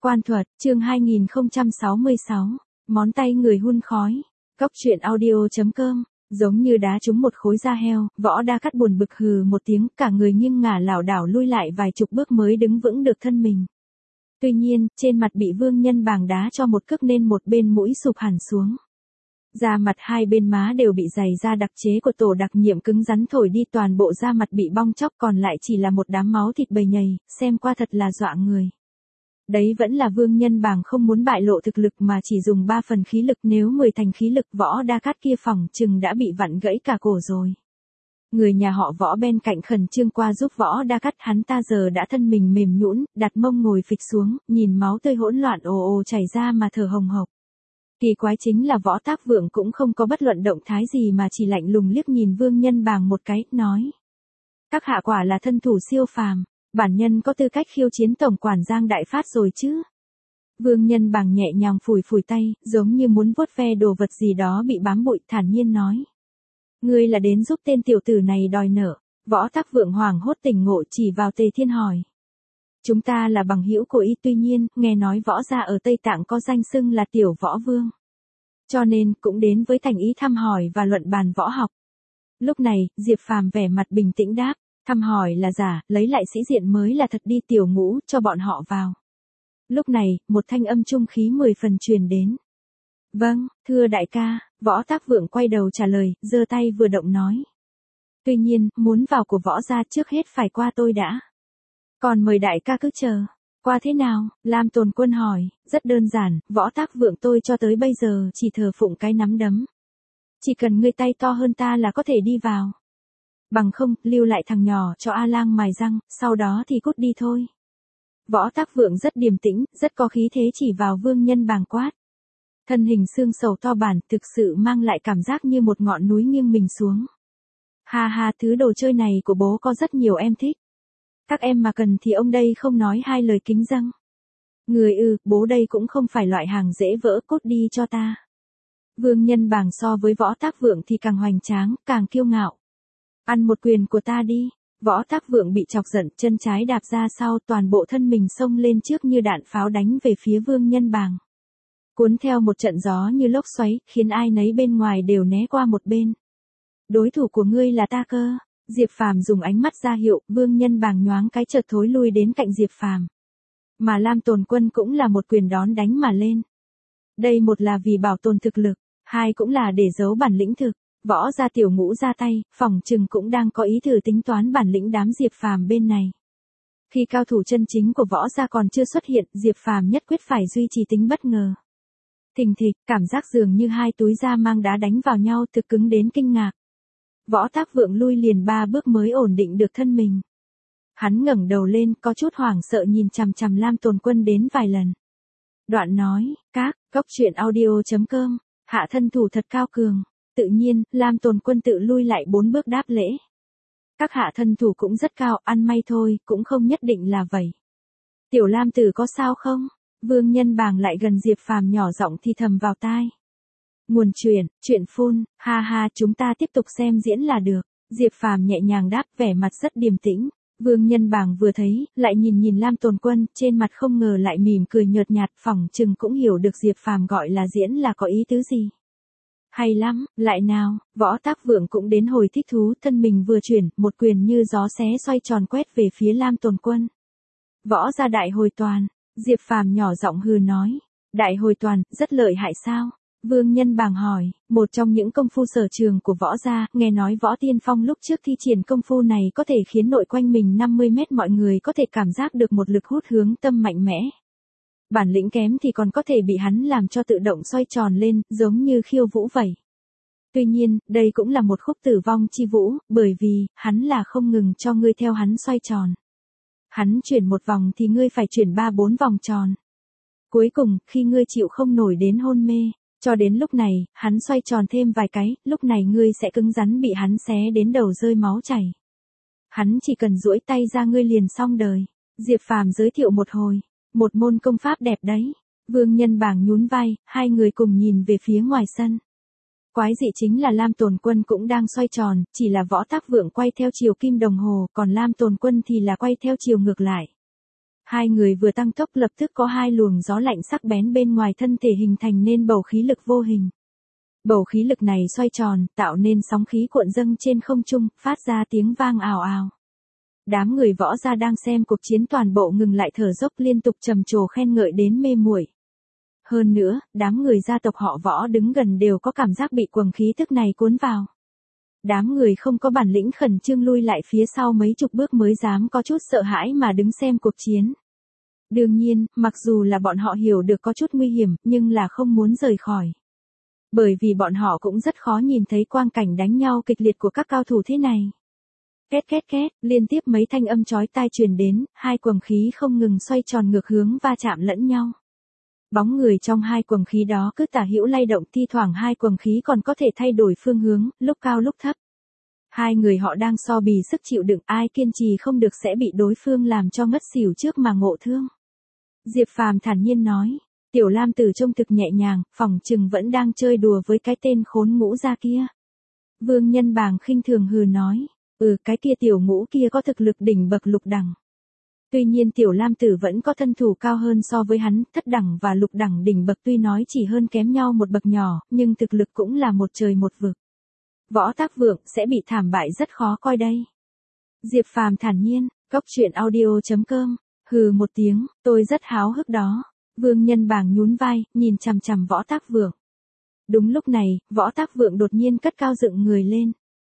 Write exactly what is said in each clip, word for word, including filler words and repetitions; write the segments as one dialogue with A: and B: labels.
A: Quan thuật, chương hai nghìn không trăm sáu mươi sáu, món tay người hun khói. Cốc truyện audio chấm com, giống như đá trúng một khối da heo, Võ Đa Cát buồn bực hừ một tiếng, cả người nghiêng ngả lảo đảo lui lại vài chục bước mới đứng vững được thân mình. Tuy nhiên, trên mặt bị Vương Nhân Bàng đá cho một cước nên một bên mũi sụp hẳn xuống. Da mặt hai bên má đều bị giày da đặc chế của tổ đặc nhiệm cứng rắn thổi đi, toàn bộ da mặt bị bong chóc, còn lại chỉ là một đám máu thịt bầy nhầy, xem qua thật là dọa người. Đấy vẫn là Vương Nhân Bàng không muốn bại lộ thực lực mà chỉ dùng ba phần khí lực, nếu mười thành khí lực Võ Đa Cát kia phỏng chừng đã bị vặn gãy cả cổ rồi. Người nhà họ Võ bên cạnh khẩn trương qua giúp Võ Đa Cát, hắn ta giờ đã thân mình mềm nhũn, đặt mông ngồi phịch xuống, nhìn máu tươi hỗn loạn ồ ồ chảy ra mà thở hồng hộc. Kỳ quái chính là Võ Tác Vượng cũng không có bất luận động thái gì mà chỉ lạnh lùng liếc nhìn Vương Nhân Bàng một cái, nói: các hạ quả là thân thủ siêu phàm, bản nhân có tư cách khiêu chiến tổng quản Giang Đại Phát rồi chứ. Vương Nhân Bàng nhẹ nhàng phủi phủi tay, giống như muốn vuốt ve đồ vật gì đó bị bám bụi, thản nhiên nói: ngươi là đến giúp tên tiểu tử này đòi nợ. Võ Tác Vượng hoảng hốt tỉnh ngộ, chỉ vào Tề Thiên hỏi: chúng ta là bằng hữu của y, tuy nhiên, nghe nói Võ gia ở Tây Tạng có danh xưng là Tiểu Võ Vương. Cho nên, cũng đến với thành ý thăm hỏi và luận bàn võ học. Lúc này, Diệp Phàm vẻ mặt bình tĩnh đáp: thăm hỏi là giả, lấy lại sĩ diện mới là thật đi Tiểu Ngũ, cho bọn họ vào. Lúc này, một thanh âm trung khí mười phần truyền đến. Vâng, thưa đại ca. Võ Tác Vượng quay đầu trả lời, giơ tay vừa động nói: tuy nhiên, muốn vào của Võ gia trước hết phải qua tôi đã. Còn mời đại ca cứ chờ. Qua thế nào? Lam Tồn Quân hỏi. Rất đơn giản, Võ Tác Vượng tôi cho tới bây giờ chỉ thờ phụng cái nắm đấm. Chỉ cần ngươi tay to hơn ta là có thể đi vào. Bằng không, lưu lại thằng nhỏ cho A Lang mài răng, sau đó thì cút đi thôi. Võ Tác Vượng rất điềm tĩnh, rất có khí thế, chỉ vào Vương Nhân Bàng quát. Thân hình xương sầu to bản, thực sự mang lại cảm giác như một ngọn núi nghiêng mình xuống. Ha ha, thứ đồ chơi này của bố có rất nhiều em thích. Các em mà cần thì ông đây không nói hai lời kính dâng. Người ư, bố đây cũng không phải loại hàng dễ vỡ, cốt đi cho ta. Vương Nhân Bàng so với Võ Tác Vượng thì càng hoành tráng, càng kiêu ngạo. Ăn một quyền của ta đi. Võ Tác Vượng bị chọc giận, chân trái đạp ra sau, toàn bộ thân mình xông lên trước như đạn pháo đánh về phía Vương Nhân Bàng. Cuốn theo một trận gió như lốc xoáy, khiến ai nấy bên ngoài đều né qua một bên. Đối thủ của ngươi là ta cơ. Diệp Phàm dùng ánh mắt ra hiệu, Vương Nhân Bàng nhoáng cái chợt thối lui đến cạnh Diệp Phàm. Mà Lam Tồn Quân cũng là một quyền đón đánh mà lên. Đây một là vì bảo tồn thực lực, hai cũng là để giấu bản lĩnh thực. Võ gia Tiểu Ngũ ra tay, phỏng chừng cũng đang có ý thử tính toán bản lĩnh đám Diệp Phàm bên này. Khi cao thủ chân chính của Võ gia còn chưa xuất hiện, Diệp Phàm nhất quyết phải duy trì tính bất ngờ. Thình thịch, cảm giác dường như hai túi da mang đá đánh vào nhau, thực cứng đến kinh ngạc. Võ Tác Vượng lui liền ba bước mới ổn định được thân mình. Hắn ngẩng đầu lên, có chút hoảng sợ nhìn chằm chằm Lam Tồn Quân đến vài lần. Đoạn nói: các, cốc truyện audio chấm com, hạ thân thủ thật cao cường. Tự nhiên, Lam Tồn Quân tự lui lại bốn bước đáp lễ. Các hạ thân thủ cũng rất cao, ăn may thôi, cũng không nhất định là vậy. Tiểu Lam tử có sao không? Vương Nhân Bàng lại gần Diệp Phàm nhỏ giọng thì thầm vào tai. Nguồn truyện, truyện phun, ha ha, chúng ta tiếp tục xem diễn là được. Diệp Phàm nhẹ nhàng đáp, vẻ mặt rất điềm tĩnh. Vương Nhân Bàng vừa thấy, lại nhìn nhìn Lam Tồn Quân, trên mặt không ngờ lại mỉm cười nhợt nhạt, phỏng chừng cũng hiểu được Diệp Phàm gọi là diễn là có ý tứ gì. Hay lắm, lại nào. Võ Tác Vượng cũng đến hồi thích thú, thân mình vừa chuyển, một quyền như gió xé xoay tròn quét về phía Lam Tồn Quân. Võ gia đại hồi toàn. Diệp Phàm nhỏ giọng hừ nói. Đại hồi toàn, rất lợi hại sao? Vương Nhân Bàng hỏi. Một trong những công phu sở trường của Võ gia, nghe nói Võ Tiên Phong lúc trước thi triển công phu này có thể khiến nội quanh mình năm mươi mét mọi người có thể cảm giác được một lực hút hướng tâm mạnh mẽ. Bản lĩnh kém thì còn có thể bị hắn làm cho tự động xoay tròn lên, giống như khiêu vũ vậy. Tuy nhiên, đây cũng là một khúc tử vong chi vũ, bởi vì, hắn là không ngừng cho ngươi theo hắn xoay tròn. Hắn chuyển một vòng thì ngươi phải chuyển ba bốn vòng tròn. Cuối cùng, khi ngươi chịu không nổi đến hôn mê, cho đến lúc này, hắn xoay tròn thêm vài cái, lúc này ngươi sẽ cứng rắn bị hắn xé đến đầu rơi máu chảy. Hắn chỉ cần duỗi tay ra ngươi liền xong đời. Diệp Phàm giới thiệu một hồi. Một môn công pháp đẹp đấy. Vương Nhân Bàng nhún vai, hai người cùng nhìn về phía ngoài sân. Quái dị chính là Lam Tồn Quân cũng đang xoay tròn, chỉ là Võ Tác Vượng quay theo chiều kim đồng hồ, còn Lam Tồn Quân thì là quay theo chiều ngược lại. Hai người vừa tăng tốc lập tức có hai luồng gió lạnh sắc bén bên ngoài thân thể hình thành nên bầu khí lực vô hình. Bầu khí lực này xoay tròn, tạo nên sóng khí cuộn dâng trên không trung, phát ra tiếng vang ào ào. Đám người võ gia đang xem cuộc chiến toàn bộ ngừng lại thở dốc liên tục trầm trồ khen ngợi đến mê muội. Hơn nữa, đám người gia tộc họ Võ đứng gần đều có cảm giác bị quầng khí tức này cuốn vào. Đám người không có bản lĩnh khẩn trương lui lại phía sau mấy chục bước mới dám có chút sợ hãi mà đứng xem cuộc chiến. Đương nhiên, mặc dù là bọn họ hiểu được có chút nguy hiểm, nhưng là không muốn rời khỏi. Bởi vì bọn họ cũng rất khó nhìn thấy quang cảnh đánh nhau kịch liệt của các cao thủ thế này. Két két két, liên tiếp mấy thanh âm chói tai truyền đến, hai quầng khí không ngừng xoay tròn ngược hướng va chạm lẫn nhau. Bóng người trong hai quầng khí đó cứ tả hữu lay động, thi thoảng hai quầng khí còn có thể thay đổi phương hướng, lúc cao lúc thấp. Hai người họ đang so bì sức chịu đựng, ai kiên trì không được sẽ bị đối phương làm cho ngất xỉu trước mà ngộ thương. Diệp Phàm thản nhiên nói, Tiểu Lam Tử trông thực nhẹ nhàng, phỏng chừng vẫn đang chơi đùa với cái tên khốn Ngũ gia kia. Vương Nhân Bàng khinh thường hừ nói, ừ cái kia tiểu Ngũ kia có thực lực đỉnh bậc lục đẳng. Tuy nhiên Tiểu Lam Tử vẫn có thân thủ cao hơn so với hắn, thất đẳng và lục đẳng đỉnh bậc tuy nói chỉ hơn kém nhau một bậc nhỏ, nhưng thực lực cũng là một trời một vực. Võ Tác Vượng sẽ bị thảm bại rất khó coi đây. Diệp Phàm thản nhiên, cốc truyện audio chấm com, hừ một tiếng, tôi rất háo hức đó. Vương Nhân Bàng nhún vai, nhìn chằm chằm Võ Tác Vượng. Đúng lúc này, Võ Tác Vượng đột nhiên cất cao dựng người lên.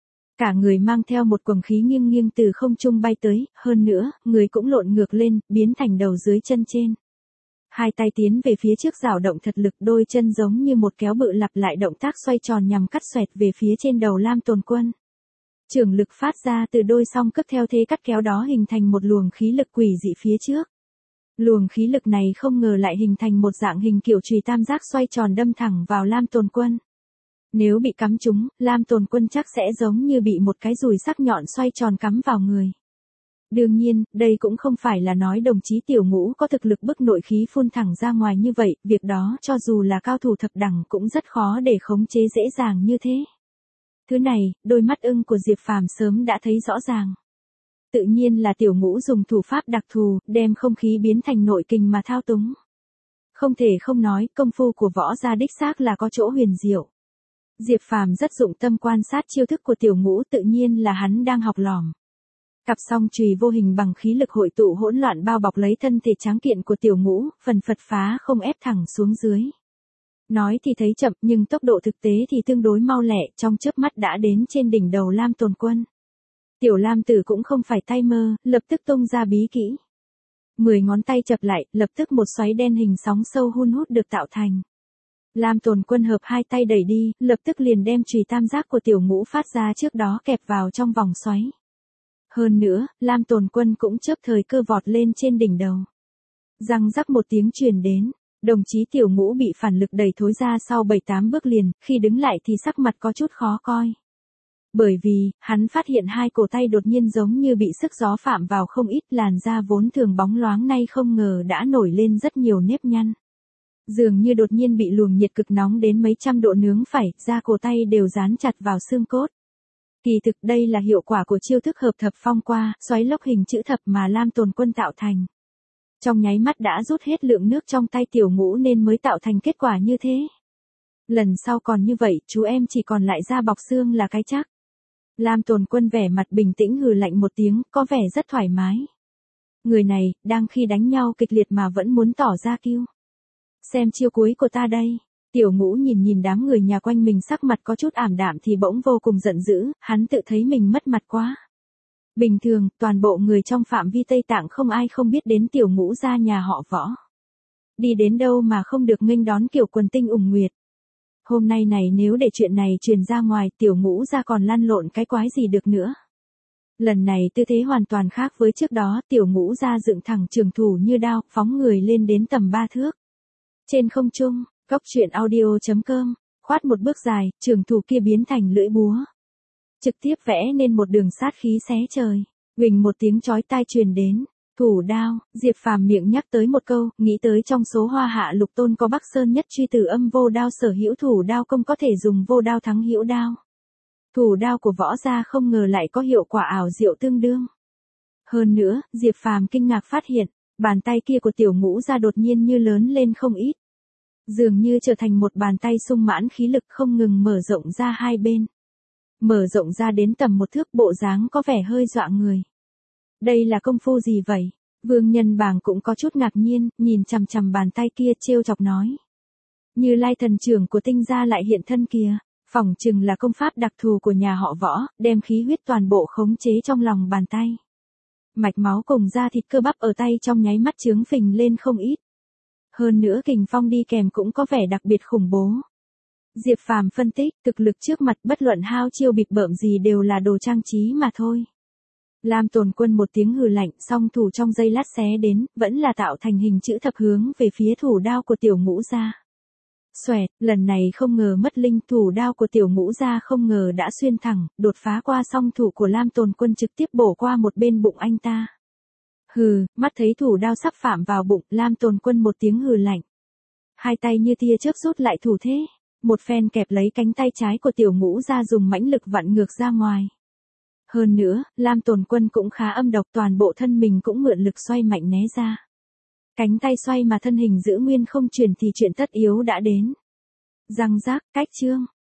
A: Cả người mang theo một quầng khí nghiêng nghiêng từ không trung bay tới, hơn nữa, người cũng lộn ngược lên, biến thành đầu dưới chân trên. Hai tay tiến về phía trước dao động thật lực, đôi chân giống như một kéo bự lặp lại động tác xoay tròn nhằm cắt xoẹt về phía trên đầu Lam Tồn Quân. Trường lực phát ra từ đôi song cước theo thế cắt kéo đó hình thành một luồng khí lực quỷ dị phía trước. Luồng khí lực này không ngờ lại hình thành một dạng hình kiểu chùy tam giác xoay tròn đâm thẳng vào Lam Tồn Quân. Nếu bị cắm trúng, Lam Tồn Quân chắc sẽ giống như bị một cái dùi sắc nhọn xoay tròn cắm vào người. Đương nhiên, đây cũng không phải là nói đồng chí Tiểu Ngũ có thực lực bức nội khí phun thẳng ra ngoài như vậy, việc đó cho dù là cao thủ thập đẳng cũng rất khó để khống chế dễ dàng như thế. Thứ này, đôi mắt ưng của Diệp Phàm sớm đã thấy rõ ràng. Tự nhiên là Tiểu Ngũ dùng thủ pháp đặc thù, đem không khí biến thành nội kình mà thao túng. Không thể không nói, công phu của Võ gia đích xác là có chỗ huyền diệu. Diệp Phàm rất dụng tâm quan sát chiêu thức của Tiểu Ngũ, tự nhiên là hắn đang học lỏm. Cặp song chùy vô hình bằng khí lực hội tụ hỗn loạn bao bọc lấy thân thể tráng kiện của Tiểu Ngũ, phần phật phá không ép thẳng xuống dưới. Nói thì thấy chậm nhưng tốc độ thực tế thì tương đối mau lẹ, trong chớp mắt đã đến trên đỉnh đầu Lam Tồn Quân. Tiểu Lam Tử cũng không phải tay mơ, lập tức tung ra bí kỹ. Mười ngón tay chập lại, lập tức một xoáy đen hình sóng sâu hun hút được tạo thành. Lam Tồn Quân hợp hai tay đẩy đi, lập tức liền đem chùy tam giác của Tiểu Ngũ phát ra trước đó kẹp vào trong vòng xoáy. Hơn nữa, Lam Tồn Quân cũng chớp thời cơ vọt lên trên đỉnh đầu. Răng rắc một tiếng truyền đến, đồng chí Tiểu Ngũ bị phản lực đẩy thối ra sau bảy tám bước liền, khi đứng lại thì sắc mặt có chút khó coi. Bởi vì, hắn phát hiện hai cổ tay đột nhiên giống như bị sức gió phạm vào không ít, làn da vốn thường bóng loáng nay không ngờ đã nổi lên rất nhiều nếp nhăn. Dường như đột nhiên bị luồng nhiệt cực nóng đến mấy trăm độ nướng phải, da cổ tay đều dán chặt vào xương cốt. Kỳ thực đây là hiệu quả của chiêu thức hợp thập phong qua, xoáy lốc hình chữ thập mà Lam Tồn Quân tạo thành. Trong nháy mắt đã rút hết lượng nước trong tay Tiểu Ngũ nên mới tạo thành kết quả như thế. Lần sau còn như vậy, chú em chỉ còn lại da bọc xương là cái chắc. Lam Tồn Quân vẻ mặt bình tĩnh hừ lạnh một tiếng, có vẻ rất thoải mái. Người này, đang khi đánh nhau kịch liệt mà vẫn muốn tỏ ra kiêu. Xem chiêu cuối của ta đây. Tiểu Ngũ nhìn nhìn đám người nhà quanh mình sắc mặt có chút ảm đạm thì bỗng vô cùng giận dữ, hắn tự thấy mình mất mặt quá. Bình thường, toàn bộ người trong phạm vi Tây Tạng không ai không biết đến Tiểu Ngũ gia nhà họ Võ. Đi đến đâu mà không được nghênh đón kiểu quần tinh ủng nguyệt. Hôm nay này nếu để chuyện này truyền ra ngoài, Tiểu Ngũ gia còn lăn lộn cái quái gì được nữa. Lần này tư thế hoàn toàn khác với trước đó, Tiểu Ngũ gia dựng thẳng trường thủ như đao, phóng người lên đến tầm ba thước. Trên không trung, cốc truyện audio chấm com, khoát một bước dài, trường thủ kia biến thành lưỡi búa. Trực tiếp vẽ nên một đường sát khí xé trời. Huỳnh một tiếng chói tai truyền đến. Thủ đao, Diệp Phàm miệng nhắc tới một câu, nghĩ tới trong số Hoa Hạ Lục Tôn có Bắc Sơn nhất truy tử âm vô đao sở hữu thủ đao công có thể dùng vô đao thắng hữu đao. Thủ đao của Võ gia không ngờ lại có hiệu quả ảo diệu tương đương. Hơn nữa, Diệp Phàm kinh ngạc phát hiện, Bàn tay kia của tiểu ngũ ra đột nhiên như lớn lên không ít. Dường như trở thành một bàn tay sung mãn khí lực không ngừng mở rộng ra hai bên. Mở rộng ra đến tầm một thước, bộ dáng có vẻ hơi dọa người. Đây là công phu gì vậy? Vương Nhân Bàng cũng có chút ngạc nhiên, nhìn chằm chằm bàn tay kia trêu chọc nói. Như Lai thần trưởng của Tinh gia lại hiện thân kìa, phỏng chừng là công pháp đặc thù của nhà họ Võ, đem khí huyết toàn bộ khống chế trong lòng bàn tay. Mạch máu cùng da thịt cơ bắp ở tay trong nháy mắt chướng phình lên không ít. Hơn nữa kình phong đi kèm cũng có vẻ đặc biệt khủng bố. Diệp Phàm phân tích, thực lực trước mặt bất luận hao chiêu bịp bợm gì đều là đồ trang trí mà thôi. Lam Tồn Quân một tiếng hừ lạnh, song thủ trong giây lát xé đến, vẫn là tạo thành hình chữ thập hướng về phía thủ đao của tiểu ngũ gia. Xoẹt, lần này không ngờ mất linh, thủ đao của tiểu ngũ gia không ngờ đã xuyên thẳng, đột phá qua song thủ của Lam Tồn Quân trực tiếp bổ qua một bên bụng anh ta. Hừ, mắt thấy thủ đao sắp phạm vào bụng, Lam Tồn Quân một tiếng hừ lạnh. Hai tay như tia chớp rút lại thủ thế, một phen kẹp lấy cánh tay trái của tiểu ngũ gia dùng mãnh lực vặn ngược ra ngoài. Hơn nữa, Lam Tồn Quân cũng khá âm độc, toàn bộ thân mình cũng mượn lực xoay mạnh né ra. Cánh tay xoay mà thân hình giữ nguyên không chuyển thì chuyện tất yếu đã đến. Răng rác, cách chương.